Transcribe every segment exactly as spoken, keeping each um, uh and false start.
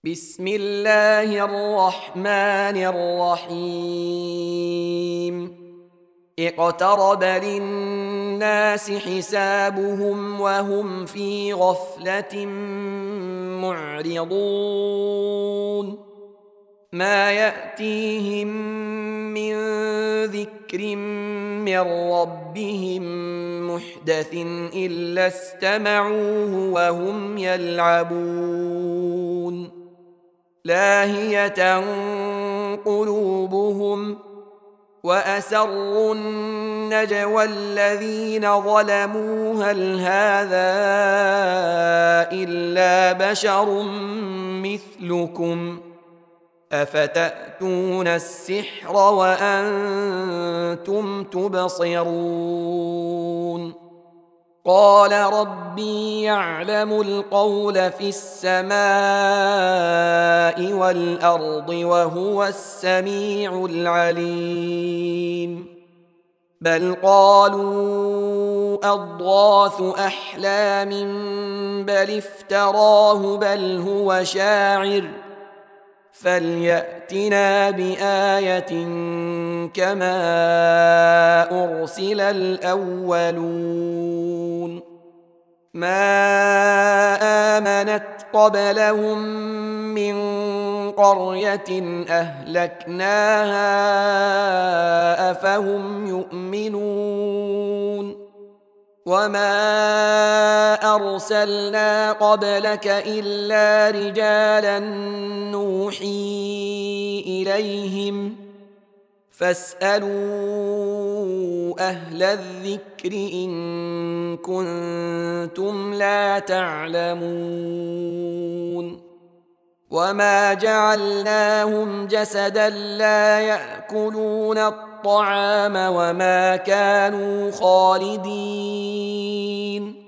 بسم الله الرحمن الرحيم اقترب للناس حسابهم وهم في غفلة معرضون ما يأتيهم من ذكر من ربهم محدث إلا استمعوه وهم يلعبون لاهية قلوبهم وأسروا النجوى الذين ظلموا هل هذا إلا بشر مثلكم أفتأتون السحر وأنتم تبصرون قال ربي يعلم القول في السماء والأرض وهو السميع العليم بل قالوا أضغاث أحلام بل افتراه بل هو شاعر فليأتنا بآية كما أرسل الأولون ما آمنت قبلهم من قرية أهلكناها أفهم يؤمنون وما أرسلنا قبلك إلا رجالا نوحي إليهم فاسألوا أهل الذكر إن كنتم لا تعلمون وما جعلناهم جسدا لا يأكلون الطعام وما كانوا خالدين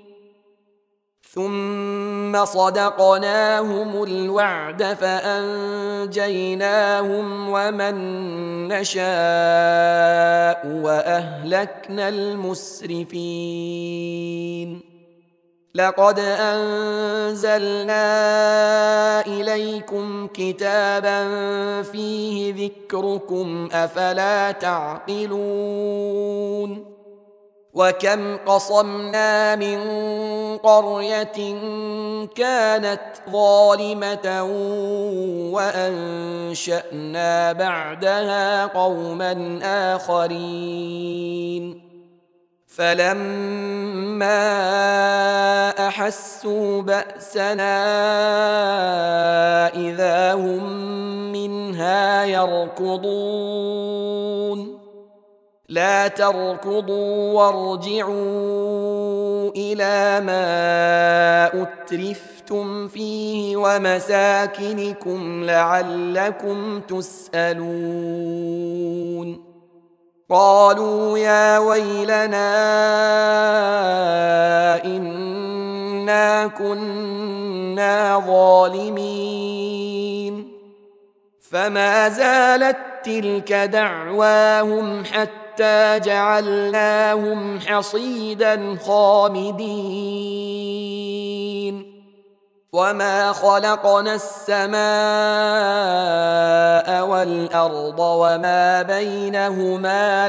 ثم صدقناهم الوعد فأنجيناهم ومن نشاء وأهلكنا المسرفين لقد أنزلنا إليكم كتابا فيه ذكركم أفلا تعقلون وكم قصمنا من قرية كانت ظالمة وأنشأنا بعدها قوما آخرين فلما أحسوا بأسنا إذا هم منها يركضون لا تركضوا وارجعوا إلى ما أترفتم فيه ومساكنكم لعلكم تسألون قالوا يا ويلنا إنا كنا ظالمين فما زالت تلك دعواهم حتى جعلناهم حصيدا خامدين وما خلقنا السماء والأرض وما بينهما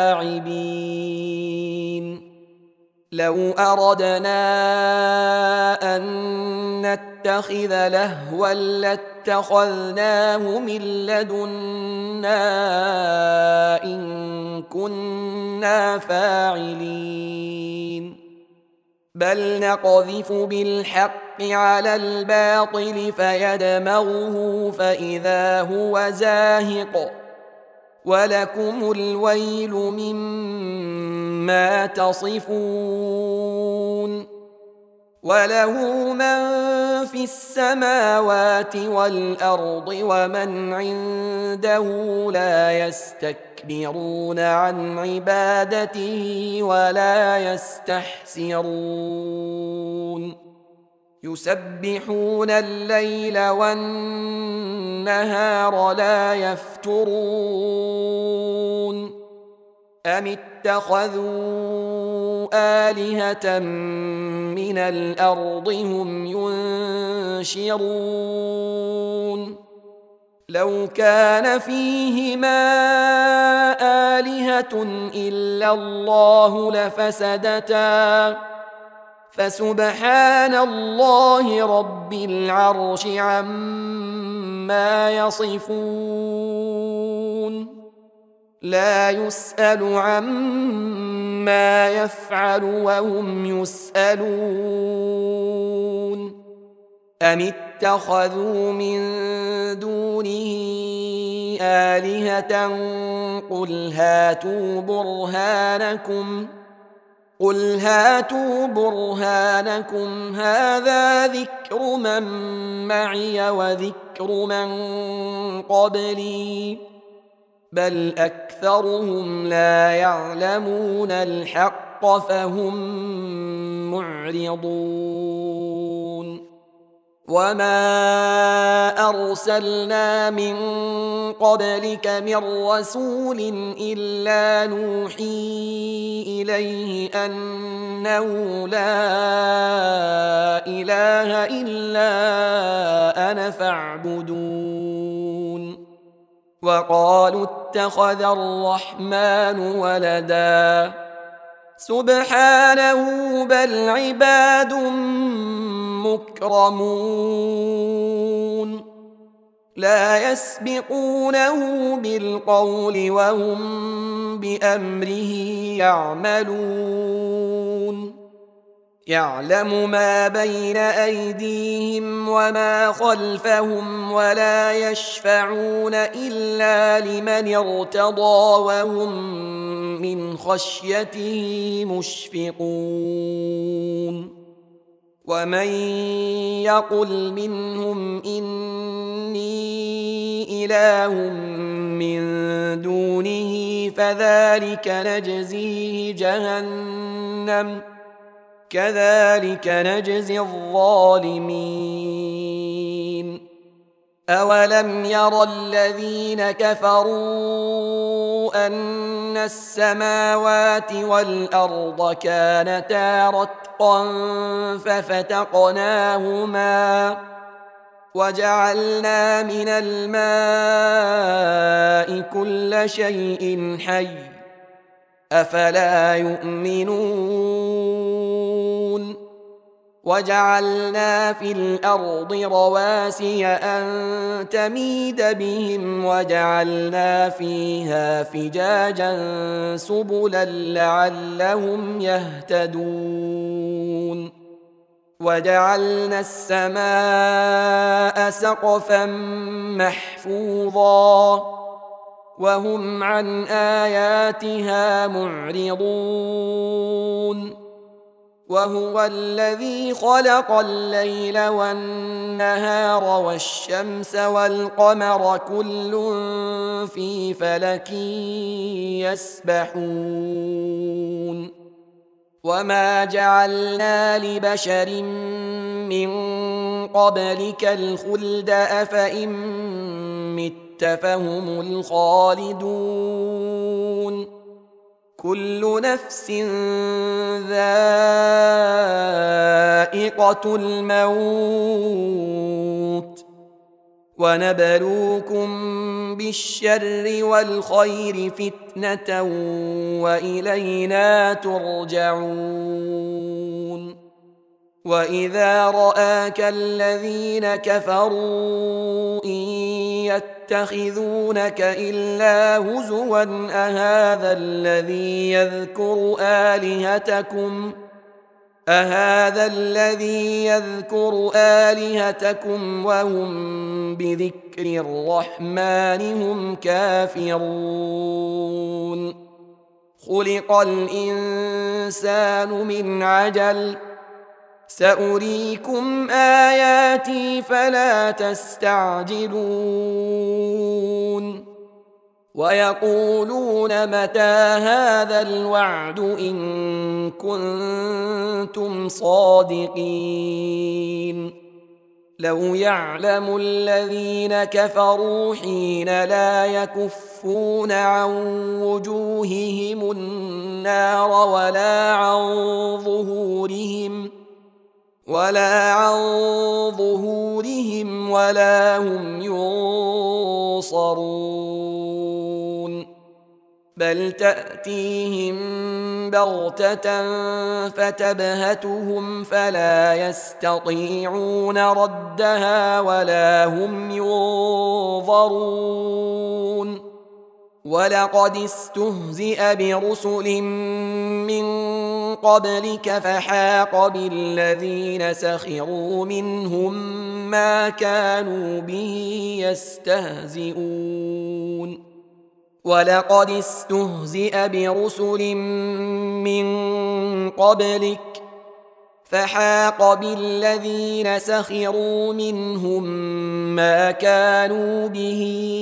لاعبين لو أردنا أن نتخذ لهوا لاتخذناه من لدنا إن كنا فاعلين بل نقذف بالحق على الباطل فيدمغه فإذا هو زاهق ولكم الويل مما تصفون وله من في السماوات والأرض ومن عنده لا يستكبرون عن عبادته ولا يستحسرون يسبحون الليل والنهار لا يفترون أم اتخذوا آلهة من الأرض هم ينشرون لو كان فيهما آلهة إلا الله لفسدتا فسبحان الله رب العرش عما يصفون لا يسأل عما يفعل وهم يسألون أم اتخذوا من دونه آلهة قل هاتوا برهانكم قل هاتوا برهانكم هذا ذكر من معي وذكر من قبلي بل أكثرهم لا يعلمون الحق فهم معرضون وما أرسلنا من قبلك من رسول إلا نوحي إليه أنه لا إله إلا أنا فاعبدون وقالوا اتخذ الرحمن ولدا سبحانه بل عباد مكرمون لا يسبقونه بالقول وهم بأمره يعملون يعلم ما بين أيديهم وما خلفهم ولا يشفعون إلا لمن ارتضى وهم من خشيته مشفقون ومن يقل منهم إني إله من دونه فذلك نجزيه جهنم كذلك نجزي الظالمين أولم ير الذين كفروا أن السماوات والأرض كانتا رتقا ففتقناهما وجعلنا من الماء كل شيء حي أفلا يؤمنون وجعلنا في الأرض رواسي أن تميد بهم وجعلنا فيها فجاجا سبلا لعلهم يهتدون وجعلنا السماء سقفا محفوظا وهم عن آياتها معرضون وهو الذي خلق الليل والنهار والشمس والقمر كل في فلك يسبحون وما جعلنا لبشر من قبلك الخلد أفإن مت فهم الخالدون كل نفس ذائقة الموت ونبلوكم بالشر والخير فتنة وإلينا ترجعون وإذا رآك الذين كفروا إن يتخذونك إلا هزوا أهذا الذي يذكر آلهتكم أهذا الذي يذكر آلهتكم وهم بذكر الرحمن هم كافرون خلق الإنسان من عجل سأريكم آياتي فلا تستعجلون ويقولون متى هذا الوعد إن كنتم صادقين لو يعلم الذين كفروا حين لا يكفون عن وجوههم النار ولا عن ظهورهم ولا عن ظهورهم ولا هم ينصرون بل تأتيهم بغتة فتبهتهم فلا يستطيعون ردها ولا هم ينظرون ولقد استهزئ برسل من قبلك فحاق بالذين سخروا منهم ما كانوا به يستهزئون ولقد استهزئ برسل من قبلك فحاق بالذين سخروا منهم ما كانوا به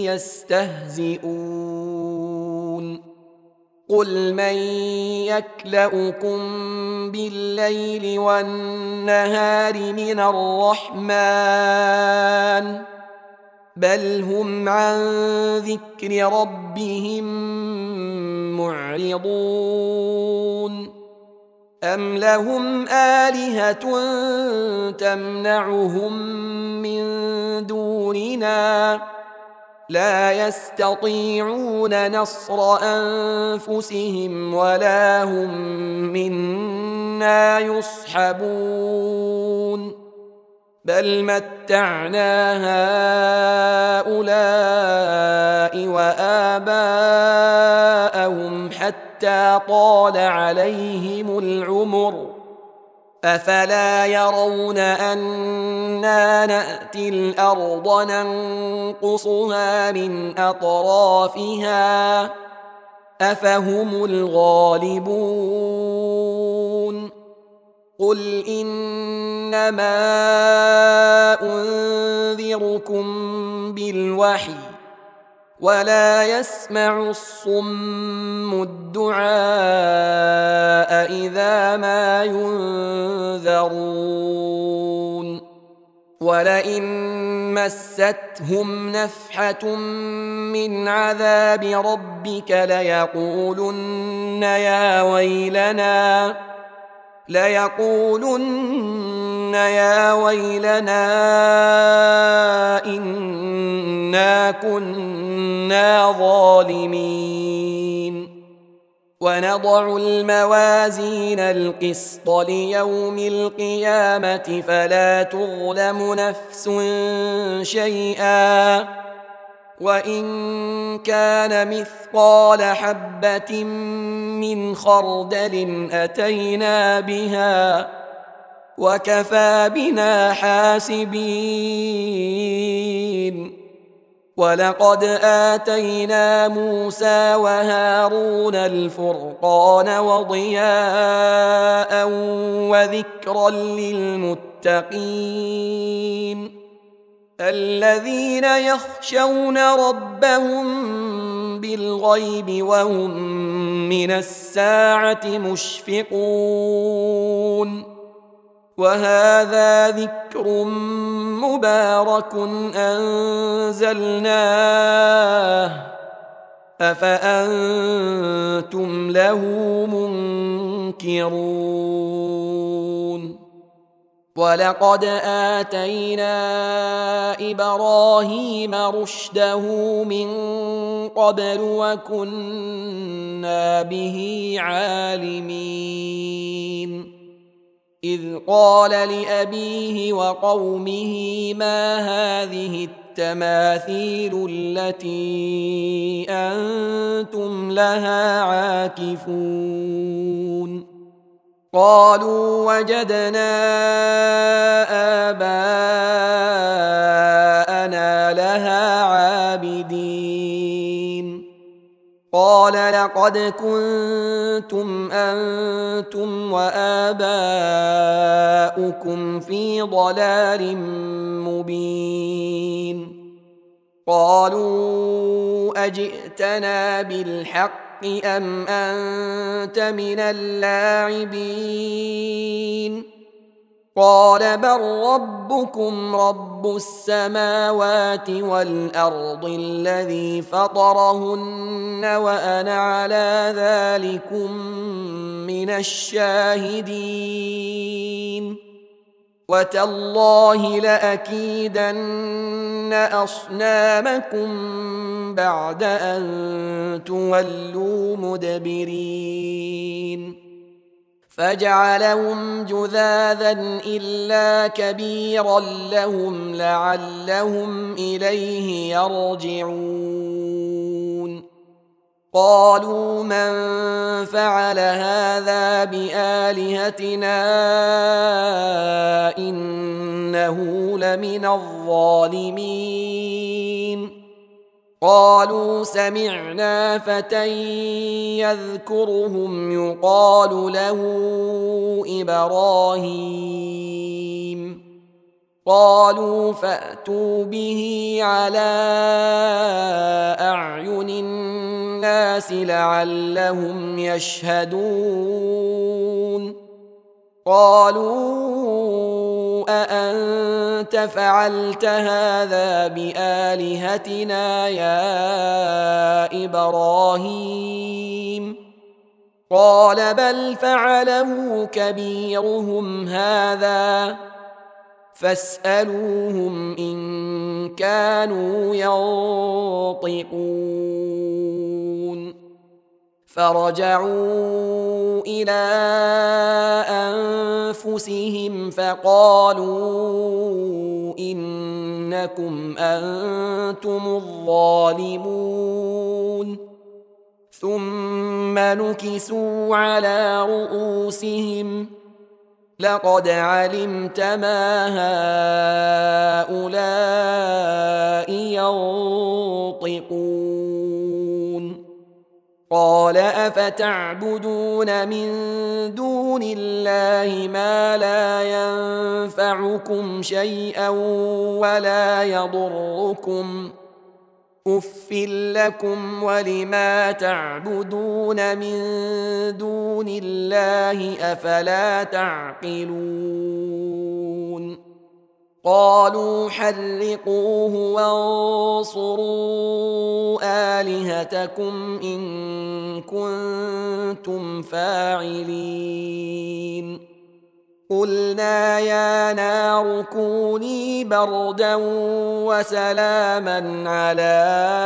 يستهزئون قل من يكلؤكم بالليل والنهار من الرحمن بل هم عن ذكر ربهم معرضون أم لهم آلهة تمنعهم من دوننا لا يستطيعون نصر أنفسهم ولا هم منا يصحبون بل متعنا هؤلاء وآباءهم حتى طال عليهم العمر أفلا يرون أنا نأتي الأرض ننقصها من أطرافها أفهم الغالبون قل إنما أنذركم بالوحي ولا يسمع الصم الدعاء إذا ما ينذرون ولئن مستهم نفحة من عذاب ربك ليقولن يا ويلنا ليقولن يا ويلنا إنا كنا ظالمين ونضع الموازين القسط ليوم القيامة فلا تظلم نفس شيئا وإن كان مثقال حبة من خردل أتينا بها وكفى بنا حاسبين ولقد آتينا موسى وهارون الفرقان وضياء وذكرا للمتقين الذين يخشون ربهم بالغيب وهم من الساعة مشفقون وهذا ذكر مبارك أنزلناه أفأنتم له منكرون ولقد آتينا إبراهيم رشده من قبل وكنا به عالمين إذ قال لأبيه وقومه ما هذه التماثيل التي أنتم لها عاكفون قالوا وجدنا آباءنا لها عابدين قال لقد كنتم أنتم وآباؤكم في ضلال مبين قالوا أجئتنا بالحق أم أنت من اللاعبين قال بل ربكم رب السماوات والأرض الذي فطرهن وأنا على ذلكم من الشاهدين وتالله لأكيدن أصنامكم بعد أن تولوا مدبرين فجعلهم جذاذا إلا كبيرا لهم لعلهم إليه يرجعون قالوا من فعل هذا بآلهتنا إنه لمن الظالمين قالوا سمعنا فتى يذكرهم يقال له إبراهيم قالوا فأتوا به على أعين الناس لعلهم يشهدون قالوا أأنت فعلت هذا بآلهتنا يا إبراهيم قال بل فعله كبيرهم هذا فاسألوهم إن كانوا ينطقون فرجعوا إلى أنفسهم فقالوا إنكم أنتم الظالمون ثم نكسوا على رؤوسهم لقد علمت ما هؤلاء ينطقون قال أفتعبدون من دون الله ما لا ينفعكم شيئا ولا يضركم أف لكم ولما تعبدون من دون الله أفلا تعقلون قالوا حرقوه وانصروا آلهتكم إن كنتم فاعلين قلنا يا نار كوني بردا وسلاما على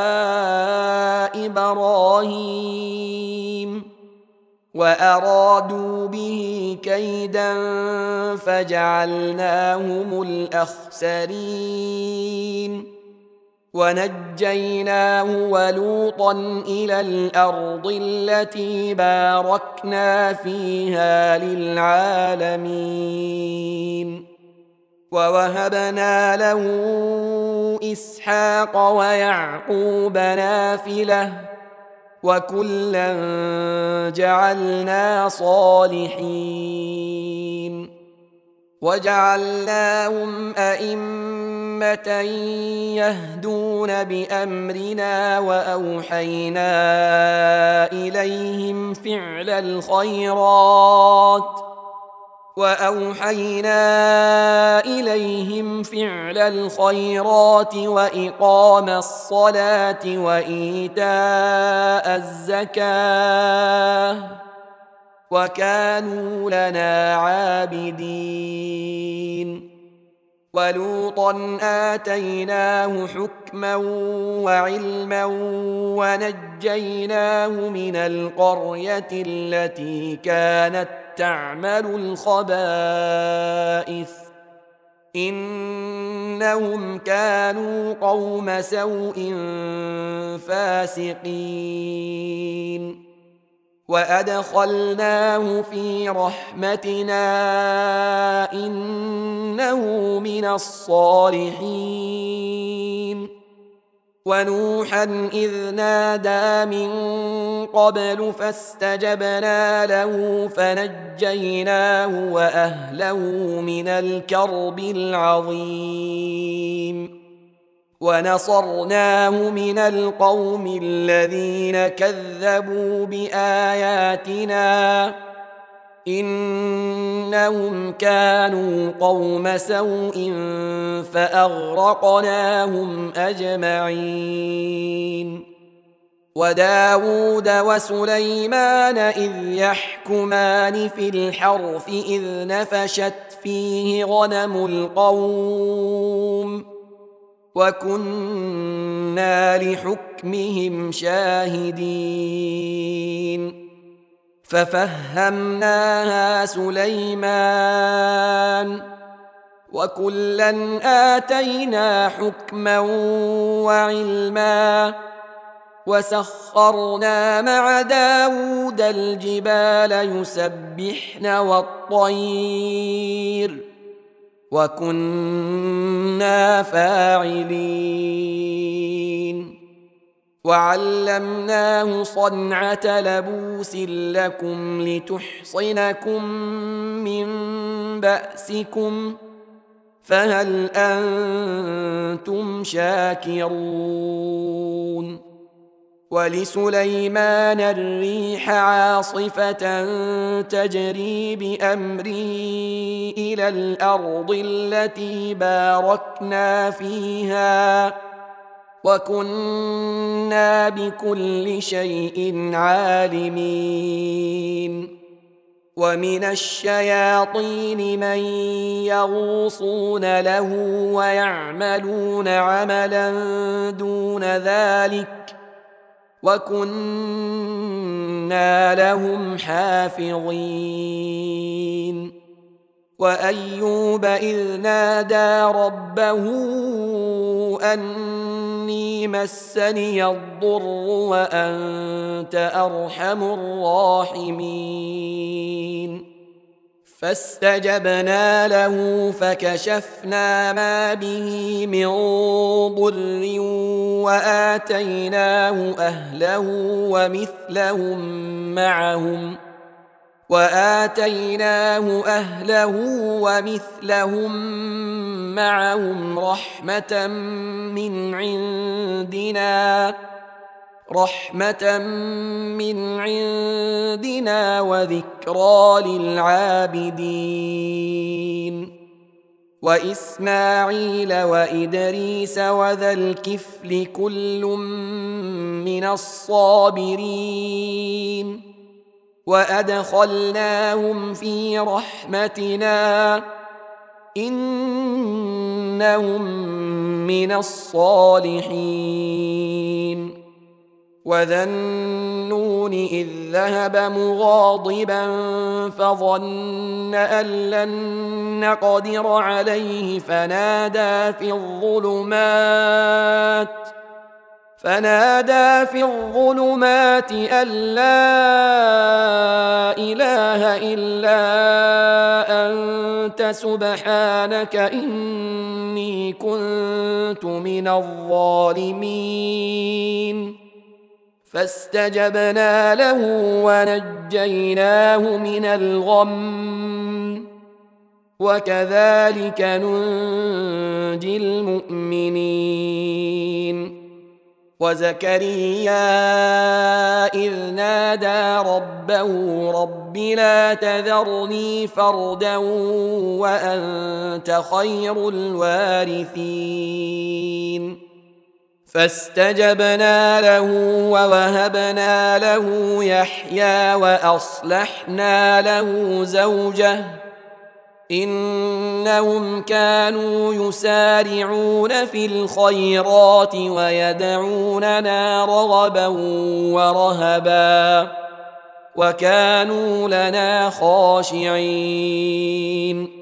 إبراهيم وأرادوا به كيدا فجعلناهم الأخسرين ونجيناه ولوطا إلى الأرض التي باركنا فيها للعالمين ووهبنا له إسحاق ويعقوب نافلة وكلا جعلنا صالحين وجعلناهم أئمة يهدون بأمرنا وأوحينا إليهم فعل الخيرات وأوحينا إليهم فعل الخيرات وإقام الصلاة وإيتاء الزكاة وكانوا لنا عابدين ولوطا آتيناه حكما وعلما ونجيناه من القرية التي كانت تعمل الخبائث إنهم كانوا قوم سوء فاسقين وأدخلناه في رحمتنا إنه من الصالحين ونوحا إذ نادى من قبل فاستجبنا له فنجيناه وأهله من الكرب العظيم ونصرناه من القوم الذين كذبوا بآياتنا إنهم كانوا قوم سوء فأغرقناهم أجمعين وداود وسليمان إذ يحكمان في الحرث إذ نفشت فيه غنم القوم وكنا لحكمهم شاهدين ففهمناها سليمان وكلا آتينا حكما وعلما وسخرنا مع داود الجبال يسبحن والطير وكنا فاعلين وعلمناه صنعة لبوس لكم لتحصنكم من بأسكم فهل أنتم شاكرون ولسليمان الريح عاصفة تجري بأمره إلى الأرض التي باركنا فيها وكنا بكل شيء عالمين ومن الشياطين من يغوصون له ويعملون عملا دون ذلك وكنا لهم حافظين وأيوب إذ نادى ربه أني مسني الضر وأنت أرحم الراحمين فاستجبنا له فكشفنا ما به من ضر وآتيناه أهله ومثلهم معهم وآتيناه أهله ومثلهم معهم رحمة من عندنا رحمة من عندنا وذكرى للعابدين وإسماعيل وإدريس وذا الكفل كل من الصابرين وأدخلناهم في رحمتنا إنهم من الصالحين وذا النون إذ ذهب مغاضبا فظن أن لن نقدر عليه فنادى في الظلمات فنادى في الظلمات أن لا إله إلا أنت سبحانك إني كنت من الظالمين فاستجبنا له ونجيناه من الغم وكذلك ننجي المؤمنين وزكريا إذ نادى ربه رب لا تذرني فردا وأنت خير الوارثين فاستجبنا له ووهبنا له يحيى وأصلحنا له زوجه إنهم كانوا يسارعون في الخيرات ويدعوننا رغبا ورهبا وكانوا لنا خاشعين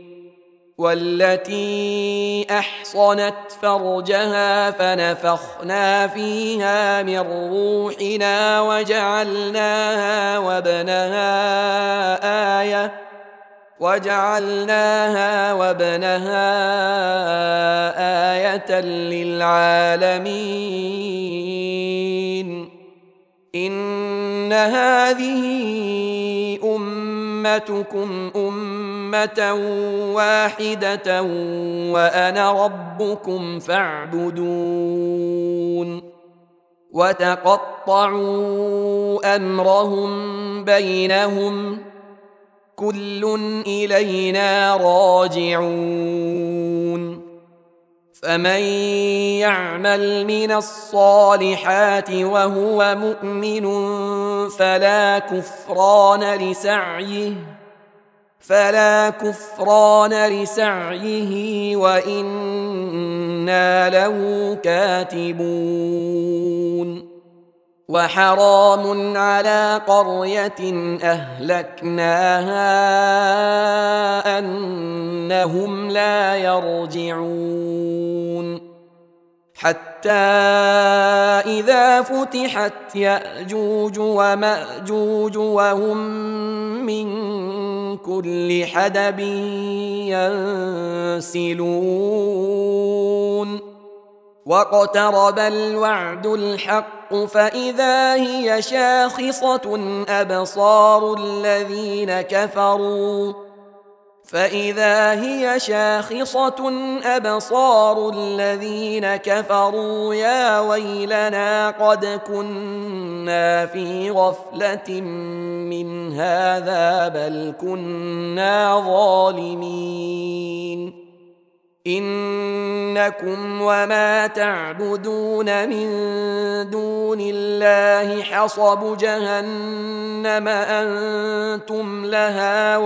والتي أحصنت فرجها فنفخنا فيها من روحنا وجعلناها وابنها آية وجعلناها وابنها آية للعالمين إن هذه أمتكم أمة واحدة وأنا ربكم فاعبدون وتقطعوا أمرهم بينهم كل إلينا راجعون فمن يعمل من الصالحات وهو مؤمن فلا كفران لسعيه فلا كفران لسعيه وإنا له كاتبون وحرام على قرية أهلكناها أنهم لا يرجعون حتى إذا فتحت يأجوج ومأجوج وهم من كل حدب ينسلون واقترب الوعد الحق فإذا هي شاخصة أبصار الذين كفروا فإذا هي شاخصة أبصار الذين كفروا يا ويلنا قد كنا في غفلة من هذا بل كنا ظالمين إنكم وما تعبدون من دون الله حصب جهنم أنتم لها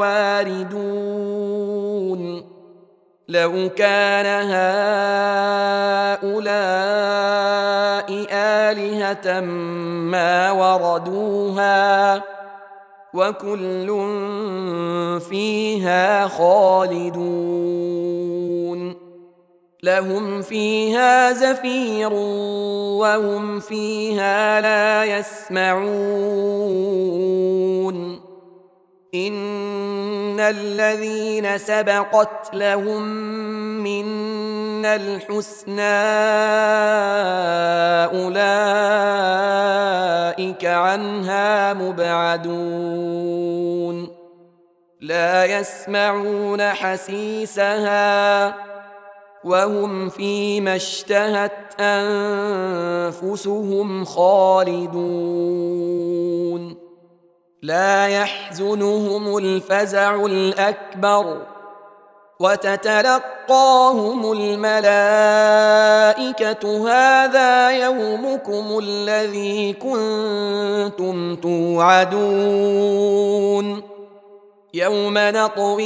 واردون لو كان هؤلاء آلهة ما وردوها وكل فيها خالدون لهم فيها زفير وهم فيها لا يسمعون إن الذين سبقت لهم منا الحسنى أولئك عنها مبعدون لا يسمعون حسيسها وهم فيما اشتهت أنفسهم خالدون لا يحزنهم الفزع الأكبر وتتلقاهم الملائكة هذا يومكم الذي كنتم توعدون يوم نطوي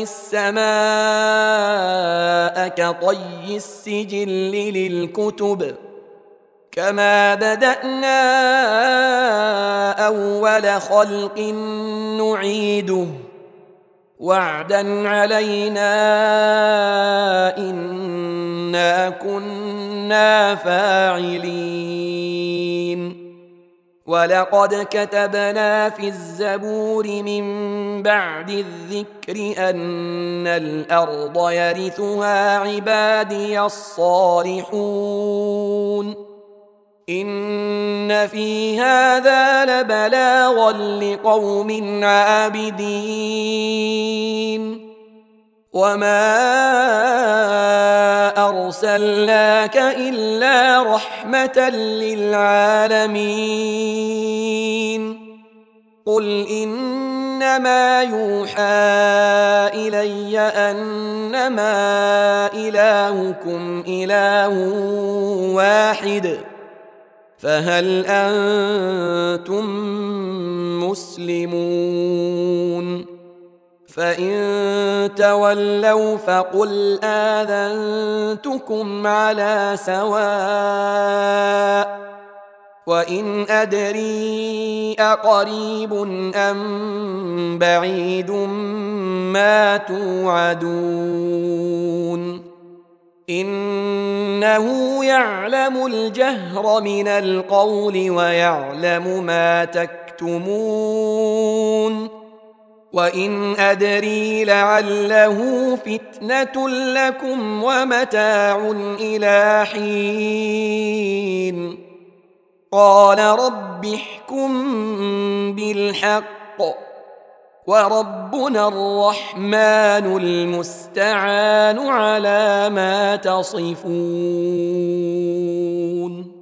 السماء كطي السجل للكتب كما بدأنا أول خلق نعيده وعدا علينا إنا كنا فاعلين ولقد كتبنا في الزبور من بعد الذكر أن الأرض يرثها عبادي الصالحون إن في هذا لبلاغا لقوم عابدين وما أرسلناك إلا رحمة للعالمين قل إنما يوحى إلي أنما إلهكم إله واحد فهل أنتم مسلمون فإن تولوا فقل آذنتكم على سواء وإن أدري أقريب أم بعيد ما توعدون إنه يعلم الجهر من القول ويعلم ما تكتمون وإن أدري لعله فتنة لكم ومتاع إلى حين قال رب احكم بالحق وربنا الرحمن المستعان على ما تصفون.